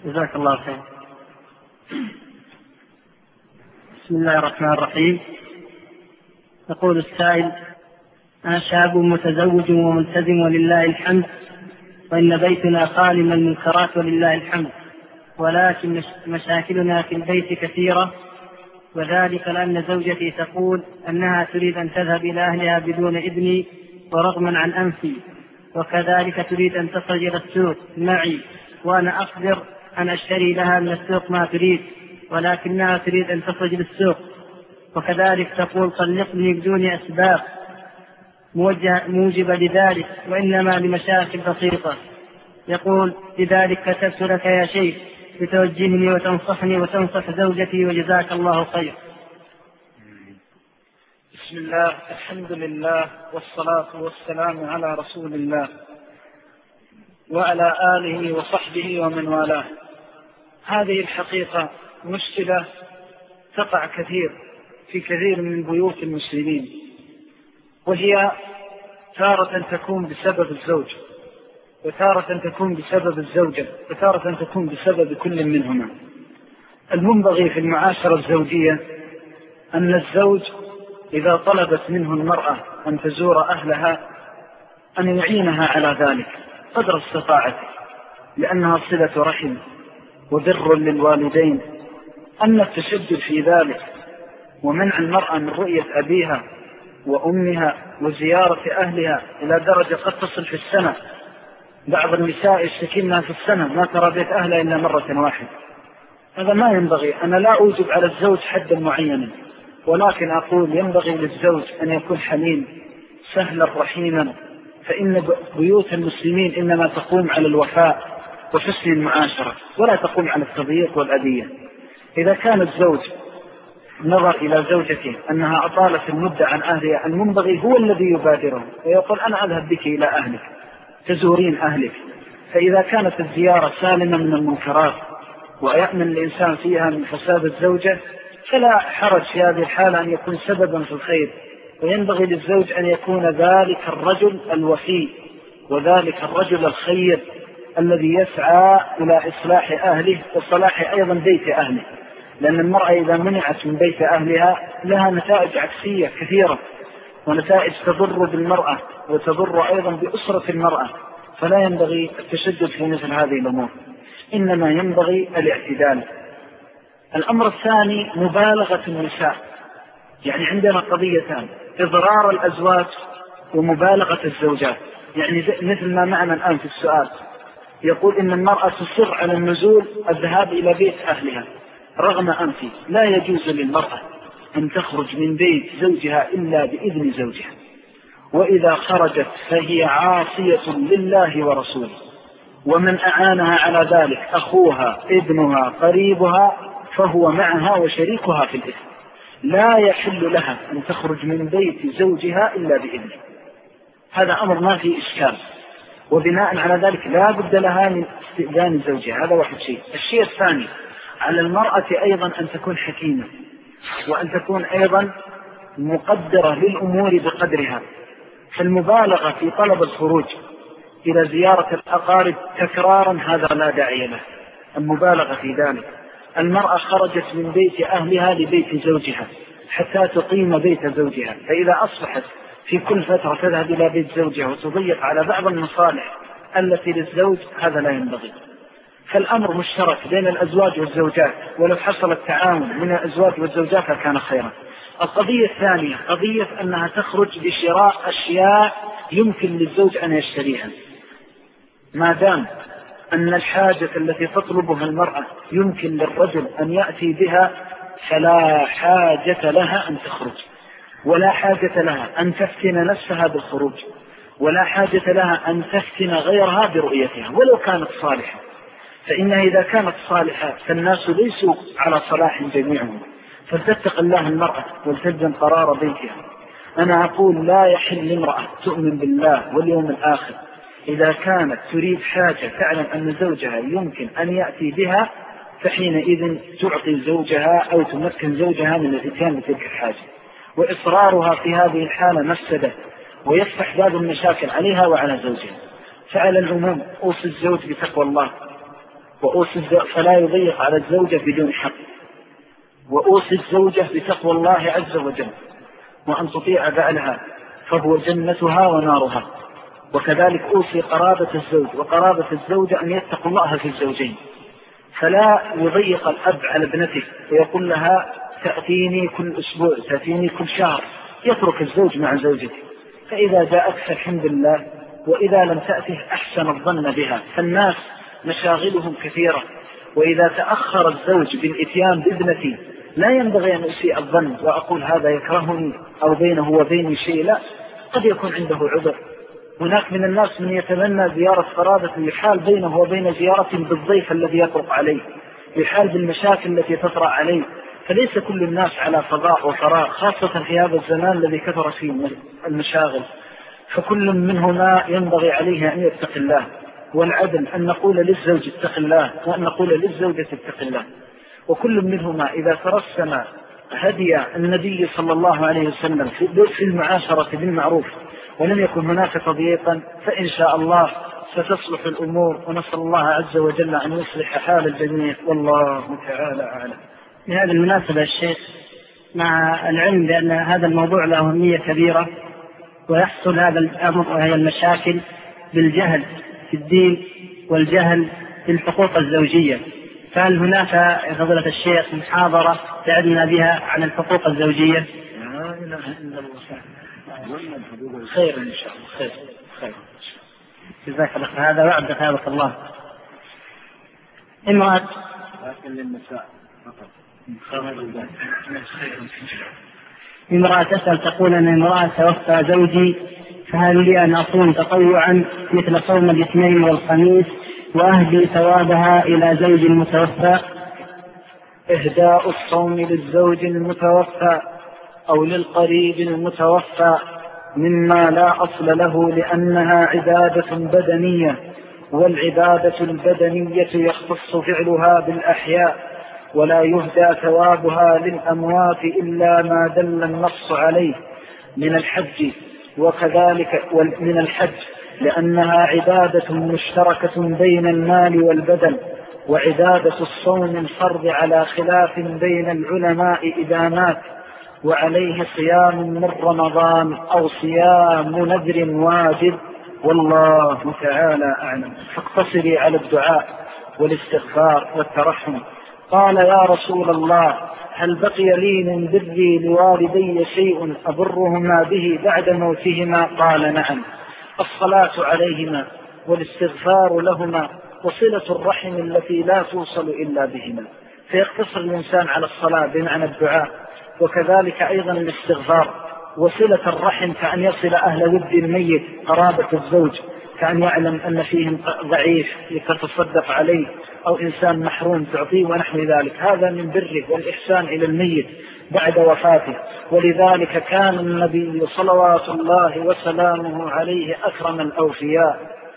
جزاك الله خير. بسم الله الرحمن الرحيم. يقول السائل: أنا شاب متزوج وملتزم ولله الحمد، وإن بيتنا خالي من المنكرات ولله الحمد، ولكن مشاكلنا في البيت كثيرة، وذلك لأن زوجتي تقول أنها تريد أن تذهب إلى أهلها بدون إذني ورغما عن أنفي، وكذلك تريد أن تخرج إلى السوق معي، وأنا أقدر أن أشتري لها من السوق ما تريد، ولكنها تريد أن تخرج للسوق، وكذلك تقول طلقني بدون أسباب موجبة لذلك، وإنما لمشاكل بسيطة. يقول: لذلك كتبت لك يا شيخ لتوجهني وتنصحني وتنصح زوجتي، وجزاك الله خير. بسم الله، الحمد لله، والصلاة والسلام على رسول الله وعلى آله وصحبه ومن والاه. هذه الحقيقة مشكلة تقع في كثير من بيوت المسلمين، وهي تارة تكون بسبب الزوج، وتارة تكون بسبب الزوجة، وتارة تكون بسبب كل منهما. المنبغي في المعاشرة الزوجية أن الزوج إذا طلبت منه المرأة أن تزور أهلها أن يعينها على ذلك قدر استطاعته، لأنها صلة رحم وبر للوالدين. أن التشدد في ذلك ومنع المرأة من رؤية أبيها وأمها وزيارة أهلها إلى درجة قد تصل في السنة، بعض النساء يشتكينها في السنة ما ترى بيت أهلها إلا مرة واحدة. هذا ما ينبغي. أنا لا أوجب على الزوج حدا معينا، ولكن أقول ينبغي للزوج أن يكون حليم سهلا رحيما، فإن بيوت المسلمين إنما تقوم على الوفاء وحسن المعاشرة، ولا تقوم على التضييق والأذية. إذا كان الزوج نظر إلى زوجته أنها أطالت المدة عن أهلها، المنبغي هو الذي يبادره ويقول: أنا أذهب بك إلى أهلك تزورين أهلك. فإذا كانت الزيارة سالمة من المنكرات ويأمن الإنسان فيها من فساد الزوجة، فلا حرج في هذه الحالة أن يكون سببا في الخير. وينبغي للزوج أن يكون ذلك الرجل الوفي وذلك الرجل الخير الذي يسعى إلى إصلاح أهله وصلاح أيضا بيت أهله، لأن المرأة إذا منعت من بيت أهلها لها نتائج عكسية كثيرة، ونتائج تضر بالمرأة وتضر أيضا بأسرة المرأة. فلا ينبغي التشدد في مثل هذه الأمور، إنما ينبغي الاعتدال. الأمر الثاني مبالغة النساء. يعني عندنا قضيتان: إضرار الأزواج ومبالغة الزوجات. يعني مثل ما معنا الآن في السؤال، يقول إن المرأة تصر على النزول الذهاب إلى بيت أهلها رغم أنفه. لا يجوز للمرأة أن تخرج من بيت زوجها إلا بإذن زوجها، وإذا خرجت فهي عاصية لله ورسوله، ومن أعانها على ذلك أخوها ابنها قريبها فهو معها وشريكها في الإثم. لا يحل لها أن تخرج من بيت زوجها إلا بإذنه. هذا أمر ما فيه إشكال، وبناء على ذلك لا بد لها من استئذان زوجها. هذا واحد شيء. الشيء الثاني: على المرأة أيضا أن تكون حكيمة، وأن تكون أيضا مقدرة للأمور بقدرها. فالمبالغة في طلب الخروج إلى زيارة الأقارب تكرارا هذا لا داعي له، المبالغة في ذلك. المرأة خرجت من بيت أهلها لبيت زوجها حتى تقيم بيت زوجها، فإذا أصبحت في كل فترة تذهب إلى بيت زوجها وتضيق على بعض المصالح التي للزوج، هذا لا ينبغي. فالأمر مشترك بين الأزواج والزوجات، ولو حصل التعاون من الأزواج والزوجات كان خيرا. القضية الثانية قضية أنها تخرج بشراء أشياء يمكن للزوج أن يشتريها. ما دام أن الحاجة التي تطلبها المرأة يمكن للرجل أن يأتي بها، فلا حاجة لها أن تخرج، ولا حاجة لها أن تفتن نفسها بالخروج، ولا حاجة لها أن تفتن غيرها برؤيتها ولو كانت صالحة. فإنها إذا كانت صالحة فالناس ليسوا على صلاح جميعهم، فلتتق الله المرأة ولتلزم قرار بيتها. أنا أقول لا يحل لامرأة تؤمن بالله واليوم الآخر إذا كانت تريد حاجة تعلم أن زوجها يمكن أن يأتي بها، فحينئذ تعطي زوجها أو تمكن زوجها من الإتيان بتلك الحاجة. وإصرارها في هذه الحالة مفسدة ويفتح باب المشاكل عليها وعلى زوجها. فعلى العموم أوصي الزوج بتقوى الله فلا يضيق على الزوجة بدون حق. وأوصي الزوجة بتقوى الله عز وجل وأن تطيع بعلها فهو جنتها ونارها. وكذلك أوصي قرابة الزوج وقرابة الزوجة أن يتقوا الله في الزوجين، فلا يضيق الأب على ابنته ويقول لها تأتيني كل أسبوع تأتيني كل شهر، يترك الزوج مع زوجته، فإذا جاءت فالحمد لله، وإذا لم تأته أحسن الظن بها. فالناس مشاغلهم كثيرة، وإذا تأخر الزوج بالإتيان بابنتي لا ينبغي أن أسيء الظن وأقول هذا يكرهني أو بينه وبيني شيء، لا، قد يكون عنده عذر. هناك من الناس من يتمنى زيارة قرابة يحال بينه وبين زيارته بالضيف الذي يطرق عليه، يحال بالمشاكل التي تطرأ عليه. فليس كل الناس على فضاء وفراغ، خاصة في هذا الزمان الذي كثر فيه المشاغل. فكل منهما ينبغي عليه أن يتقي الله، والعدل أن نقول للزوج اتق الله وأن نقول للزوجة اتق الله. وكل منهما إذا ترسم هدي النبي صلى الله عليه وسلم في المعاشرة بالمعروف ولم يكن هناك تضييقا فإن شاء الله ستصلح الأمور، ونسأل الله عز وجل أن يصلح حال الجميع، والله تعالى أعلم. بهذه المناسبة الشيخ، مع العلم بأن هذا الموضوع له أهمية كبيرة ويحصل هذا الأمر وهي المشاكل بالجهل في الدين والجهل في الحقوق الزوجية، فهل هناك يا فضيلة الشيخ محاضرة تعلمنا بها عن الحقوق الزوجية؟ لا إله إلا الله. خير إن شاء الله. خير. جزاك الله. هذا وعد ثابت الله. امرأة لكن للنساء فقط. امرأة تسأل تقول أن امرأة توفى زوجي، فهل لي أن أصوم تطوعا مثل صوم الاثنين والخميس وأهدي ثوابها إلى زوج المتوفى؟ إهداء الصوم للزوج المتوفى أو للقريب المتوفى مما لا أصل له، لأنها عبادة بدنية، والعبادة البدنية يختص فعلها بالأحياء، ولا يهدى ثوابها للأموات إلا ما دل النص عليه من الحج، وكذلك من الحج، لأنها عبادة مشتركة بين المال والبدن. وعبادة الصوم الفرض على خلاف بين العلماء إذا مات وعليه صيام من رمضان أو صيام نذر واجب، والله تعالى أعلم. فاقتصري على الدعاء والاستغفار والترحم. قال يا رسول الله هل بقي لي من بري لوالدي شيء أبرهما به بعد موتهما؟ قال نعم، الصلاة عليهما والاستغفار لهما وصلة الرحم التي لا توصل إلا بهما. فيقتصر الإنسان على الصلاة بمعنى الدعاء، وكذلك أيضا الاستغفار، وصلة الرحم كأن يصل أهل ود الميت قرابة الزوج، كأن يعلم أن فيهم ضعيف لتتصدق عليه أو إنسان محروم تعطيه ونحو ذلك. هذا من بره والإحسان إلى الميت بعد وفاته. ولذلك كان النبي صلوات الله وسلامه عليه أكرم الأوفياء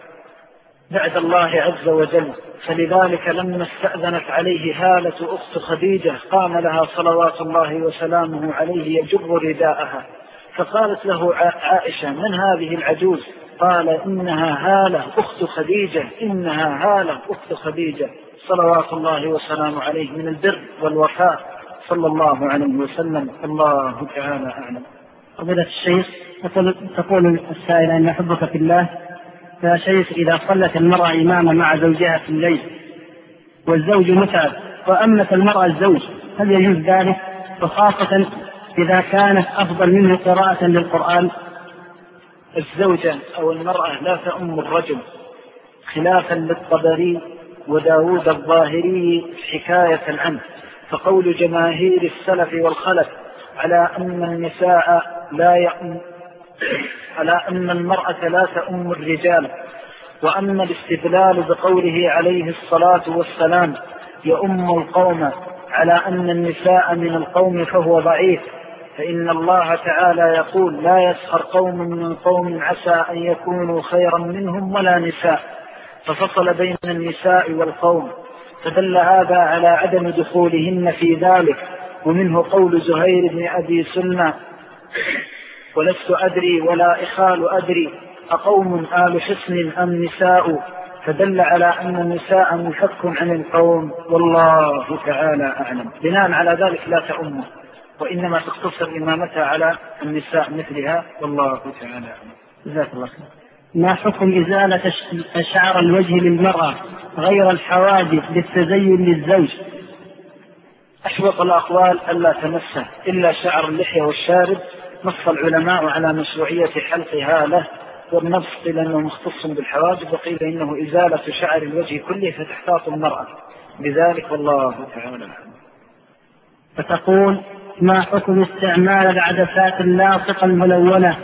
بعد الله عز وجل. فلذلك لما استأذنت عليه هالة أخت خديجة قام لها صلوات الله وسلامه عليه يجر رداءها، فقالت له عائشة من هذه العجوز؟ قال إنها هالة أخت خديجة، إنها هالة أخت خديجة، صلوات الله وسلامه عليه من البر والوفاء صلى الله عليه وسلم. الله تعالى أعلم. فضيلة الشيخ، تقول السائلة إن أحبك في الله، يا شيخ إذا صلت المرأة إماما مع زوجها في الليل والزوج متعب وأمت المرأة الزوج، هل يجوز ذلك؟ وخاصة إذا كانت أفضل منه قراءة للقرآن. الزوجة أو المرأة لا تأم الرجل، خلافا للطبري وداود الظاهري حكاية عنه. فقول جماهير السلف والخلف على أن المرأة لا تأم الرجال. وأما الاستدلال بقوله عليه الصلاة والسلام يؤم القوم على أن النساء من القوم فهو ضعيف، فإن الله تعالى يقول لا يسخر قوم من قوم عسى أن يكونوا خيرا منهم ولا نساء، ففصل بين النساء والقوم، فدل هذا على عدم دخولهن في ذلك. ومنه قول زهير بن أبي سلمى ولست أدري ولا إخال أدري أقوم آل حسن أم نساء، فدل على أن النساء منفك عن القوم، والله تعالى أعلم. بناء على ذلك لا تأمه، وإنما تقتصر إمامتها على النساء مثلها، والله تعالى أعلم. جزاك الله خير. ما حكم إزالة شعر الوجه للمرأة غير الحواجب للتزين للزوج؟ أحوط الأقوال ألا تمسه إلا شعر اللحية والشارب. نص العلماء على مشروعية حلقها له، والنص قيل أنه مختص بالحواجب، وقيل إنه إزالة شعر الوجه كله فتحتاط المرأة بذلك، والله تعالى. فتقول: ما حكم استعمال العدسات اللاصقة الملونة؟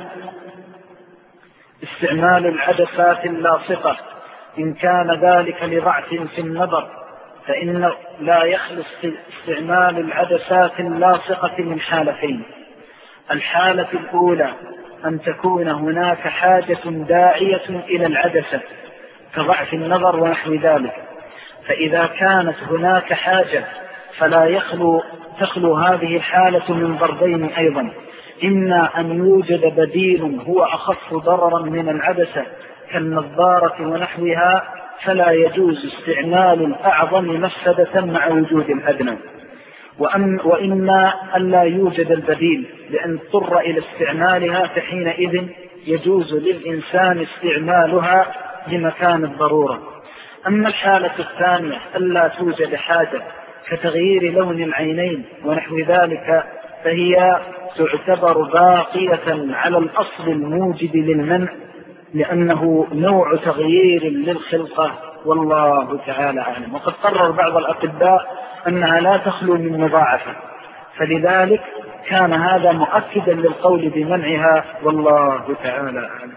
استعمال العدسات اللاصقة إن كان ذلك لضعف في النظر فإن لا يخلص استعمال العدسات اللاصقة من حالتين. الحالة الأولى أن تكون هناك حاجة داعية إلى العدسة كضعف النظر ونحو ذلك، فإذا كانت هناك حاجة فلا تخلو هذه الحالة من ضربين أيضا: إما أن يوجد بديل هو أخف ضررا من العدسة كالنظارة ونحوها، فلا يجوز استعمال الأعظم مفسدة مع وجود الأدنى، وإما أن لا يوجد البديل لأن اضطر إلى استعمالها، فحينئذ يجوز للإنسان استعمالها لمكان الضرورة. أما الحالة الثانية ألا توجد حاجة كتغيير لون العينين ونحو ذلك، فهي تعتبر باقية على الأصل الموجب للمنع، لأنه نوع تغيير للخلقة، والله تعالى أعلم. وقد قرر بعض الأطباء أنها لا تخلو من مضاعفة، فلذلك كان هذا مؤكدا للقول بمنعها، والله تعالى أعلم.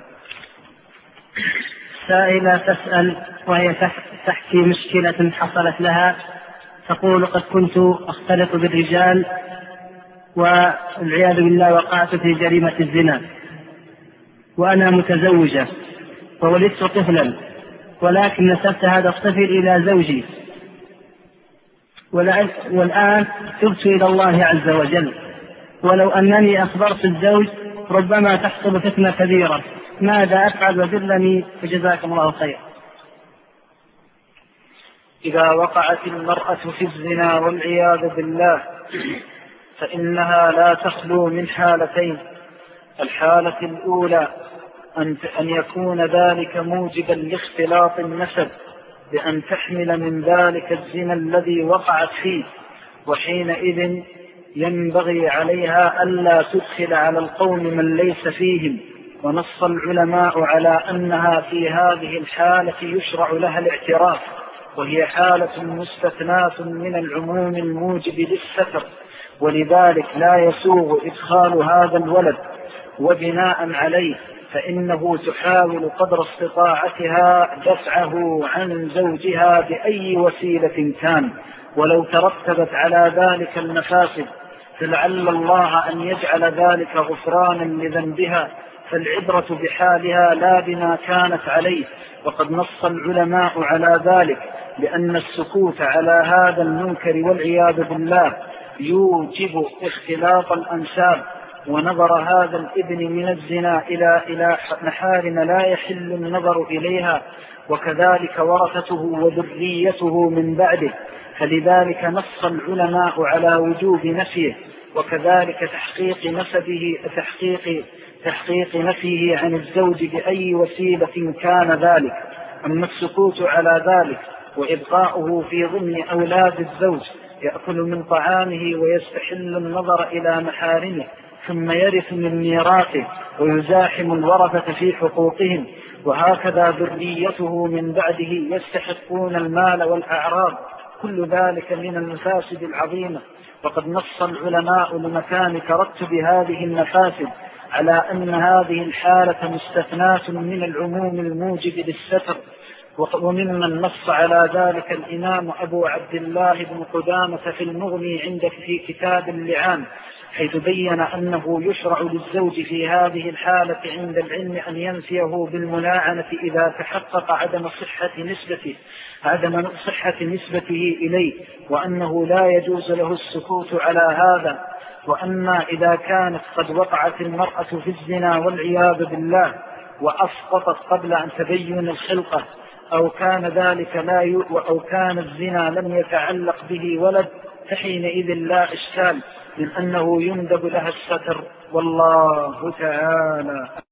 سائلة تسأل وهي تحكي مشكلة حصلت لها، تقول: قد كنت أختلط بالرجال والعياذ بالله وقعت في جريمة الزنا، وأنا متزوجة وولدت طفلا، ولكن نسبت هذا الطفل إلى زوجي، والآن تبت إلى الله عز وجل، ولو أنني أخبرت الزوج ربما تحصل فتنة كبيرة، ماذا أفعل؟ وذلني فجزاكم الله خير. إذا وقعت المرأة في الزنا والعياذ بالله فإنها لا تخلو من حالتين: الحالة الأولى أن يكون ذلك موجبا لاختلاط النسب بأن تحمل من ذلك الزنا الذي وقعت فيه، وحينئذ ينبغي عليها ألا تدخل على القوم من ليس فيهم، ونص العلماء على أنها في هذه الحالة يشرع لها الاعتراف، وهي حالة مستثناة من العموم الموجب للستر، ولذلك لا يسوغ إدخال هذا الولد، وبناء عليه فإنه تحاول قدر استطاعتها دفعه عن زوجها بأي وسيلة كان، ولو ترتبت على ذلك المفاسد فلعل الله أن يجعل ذلك غفرانا لذنبها، فالعبرة بحالها لا بما كانت عليه. وقد نص العلماء على ذلك، لأن السكوت على هذا المنكر والعياذ بالله يوجب اختلاط الأنساب، ونظر هذا الابن من الزنا إلى محارم لا يحل النظر إليها، وكذلك ورثته وذريته من بعده، فلذلك نص العلماء على وجوب نفيه، وكذلك تحقيق نفيه عن الزوج بأي وسيلة كان ذلك. أما السكوت على ذلك وإبقاؤه في ضمن أولاد الزوج يأكل من طعامه ويستحل النظر إلى محارمه، ثم يرث من ميراثه ويزاحم الورثة في حقوقهم، وهكذا ذريته من بعده يستحقون المال والأعراض، كل ذلك من المفاسد العظيمة. وقد نص العلماء لمكان ترتب هذه المفاسد على أن هذه الحالة مستثناة من العموم الموجب للستر، وممن نص على ذلك الإمام أبو عبد الله بن قدامة في المغني عندك في كتاب اللعان، حيث بين أنه يشرع للزوج في هذه الحالة عند العلم أن ينفيه بالملاعنة إذا تحقق عدم صحة نسبته إليه، وأنه لا يجوز له السكوت على هذا. وأما إذا كانت قد وقعت المرأة في الزنا والعياذ بالله وأسقطت قبل أن تبين الخلقة أو كان ذلك أو كان الزنا لم يتعلق به ولد، فحينئذ لا إشكال من أنه يندب لها الستر، والله تعالى